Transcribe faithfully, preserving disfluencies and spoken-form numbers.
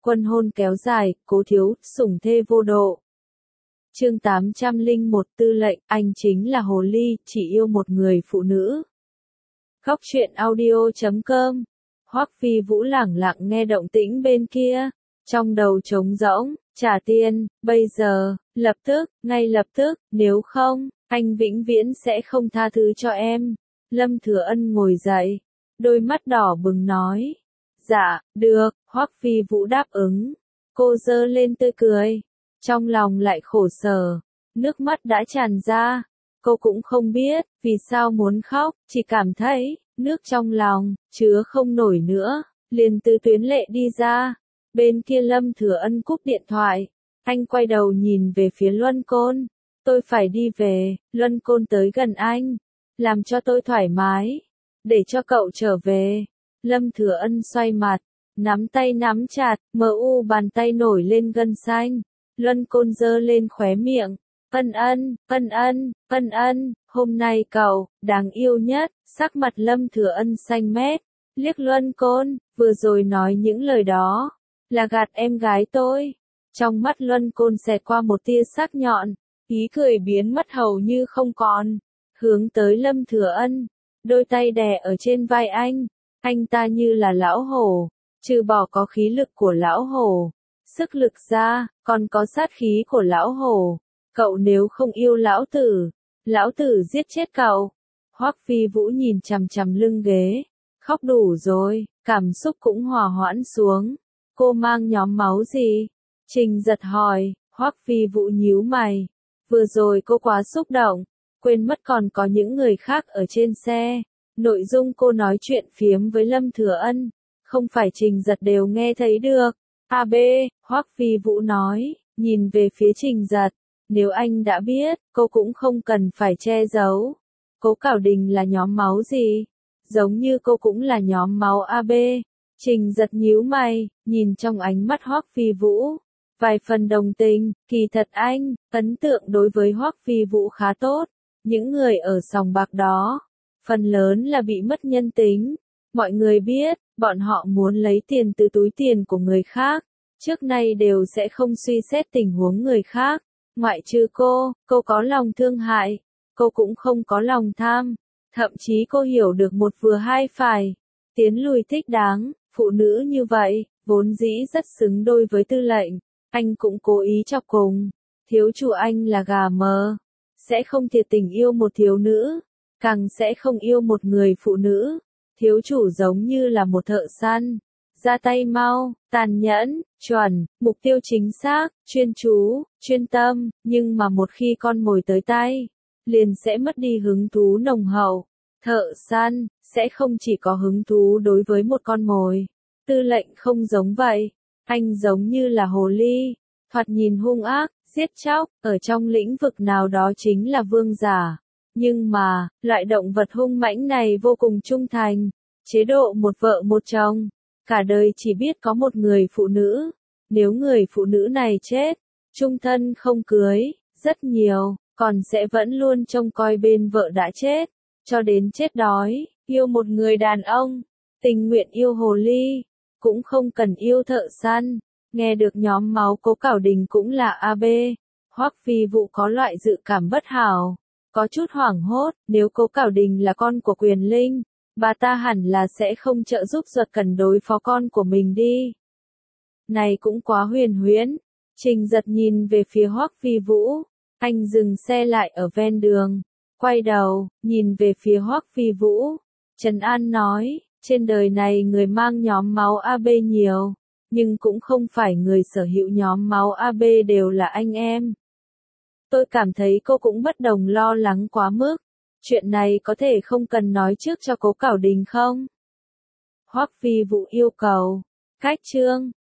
Quân hôn kéo dài, Cố Thiếu, sủng thê vô độ. Chương tám trăm lẻ một Tư lệnh, anh chính là hồ ly, chỉ yêu một người phụ nữ. Góc truyện audio chấm com. Hoắc Phi Vũ lẳng lặng nghe động tĩnh bên kia, trong đầu trống rỗng, trả tiền, bây giờ, lập tức, ngay lập tức, nếu không, anh vĩnh viễn sẽ không tha thứ cho em. Lâm Thừa Ân ngồi dậy, đôi mắt đỏ bừng nói. Dạ, được, Hoắc Phi Vũ đáp ứng. Cô giơ lên tươi cười, trong lòng lại khổ sở, nước mắt đã tràn ra. Cô cũng không biết, vì sao muốn khóc, chỉ cảm thấy, nước trong lòng, chứa không nổi nữa, liền từ tuyến lệ đi ra. Bên kia Lâm Thừa Ân cúp điện thoại, anh quay đầu nhìn về phía Luân Côn. Tôi phải đi về, Luân Côn tới gần anh, làm cho tôi thoải mái, để cho cậu trở về. Lâm Thừa Ân xoay mặt, nắm tay nắm chặt, mờ u bàn tay nổi lên gân xanh. Luân Côn giơ lên khóe miệng, ân ân, ân ân, ân ân, hôm nay cậu, đáng yêu nhất. Sắc mặt Lâm Thừa Ân xanh mét, liếc Luân Côn, vừa rồi nói những lời đó, là gạt em gái tôi. Trong mắt Luân Côn xẹt qua một tia sắc nhọn, ý cười biến mất hầu như không còn, hướng tới Lâm Thừa Ân, đôi tay đè ở trên vai anh. Anh ta như là lão hổ, trừ bỏ có khí lực của lão hổ, sức lực ra, còn có sát khí của lão hổ. Cậu nếu không yêu lão tử, lão tử giết chết cậu. Hoắc Phi Vũ nhìn chằm chằm lưng ghế, khóc đủ rồi, cảm xúc cũng hòa hoãn xuống. Cô mang nhóm máu gì? Trình Giật hỏi. Hoắc Phi Vũ nhíu mày, vừa rồi cô quá xúc động, quên mất còn có những người khác ở trên xe. Nội dung cô nói chuyện phiếm với Lâm Thừa Ân, không phải Trình Giật đều nghe thấy được. a bê, Hoắc Phi Vũ nói, nhìn về phía Trình Giật, nếu anh đã biết, cô cũng không cần phải che giấu. Cố Cảo Đình là nhóm máu gì? Giống như cô cũng là nhóm máu a bê. Trình Giật nhíu mày, nhìn trong ánh mắt Hoắc Phi Vũ, vài phần đồng tình. Kỳ thật anh, ấn tượng đối với Hoắc Phi Vũ khá tốt. Những người ở sòng bạc đó, phần lớn là bị mất nhân tính. Mọi người biết, bọn họ muốn lấy tiền từ túi tiền của người khác, trước nay đều sẽ không suy xét tình huống người khác. Ngoại trừ cô, cô có lòng thương hại, cô cũng không có lòng tham. Thậm chí cô hiểu được một vừa hai phải, tiến lùi thích đáng. Phụ nữ như vậy, vốn dĩ rất xứng đôi với Tư lệnh. Anh cũng cố ý chọc cùng. Thiếu chủ anh là gà mờ, sẽ không thiệt tình yêu một thiếu nữ, càng sẽ không yêu một người phụ nữ. Thiếu chủ giống như là một thợ săn, ra tay mau, tàn nhẫn, chuẩn, mục tiêu chính xác, chuyên chú, chuyên tâm, nhưng mà một khi con mồi tới tay, liền sẽ mất đi hứng thú nồng hậu. Thợ săn, sẽ không chỉ có hứng thú đối với một con mồi. Tư lệnh không giống vậy, anh giống như là hồ ly, thoạt nhìn hung ác, giết chóc, ở trong lĩnh vực nào đó chính là vương giả. Nhưng mà, loại động vật hung mãnh này vô cùng trung thành, chế độ một vợ một chồng, cả đời chỉ biết có một người phụ nữ. Nếu người phụ nữ này chết, chung thân không cưới, rất nhiều, còn sẽ vẫn luôn trông coi bên vợ đã chết, cho đến chết đói. Yêu một người đàn ông, tình nguyện yêu hồ ly, cũng không cần yêu thợ săn. Nghe được nhóm máu Cố Cảo Đình cũng là a bê, Hoắc Phi Vũ có loại dự cảm bất hảo, có chút hoảng hốt. Nếu Cố Cảo Đình là con của Quyền Linh, bà ta hẳn là sẽ không trợ giúp Duật Cẩn đối phó con của mình đi. Này cũng quá huyền huyễn. Trình Giật nhìn về phía Hoắc Phi Vũ, anh dừng xe lại ở ven đường, quay đầu, nhìn về phía Hoắc Phi Vũ, trấn an nói, trên đời này người mang nhóm máu a bê nhiều, nhưng cũng không phải người sở hữu nhóm máu a bê đều là anh em. Tôi cảm thấy cô cũng bất đồng lo lắng quá mức. Chuyện này có thể không cần nói trước cho Cố Cảo Đình không? Hoắc Phi Vũ yêu cầu. Cách chương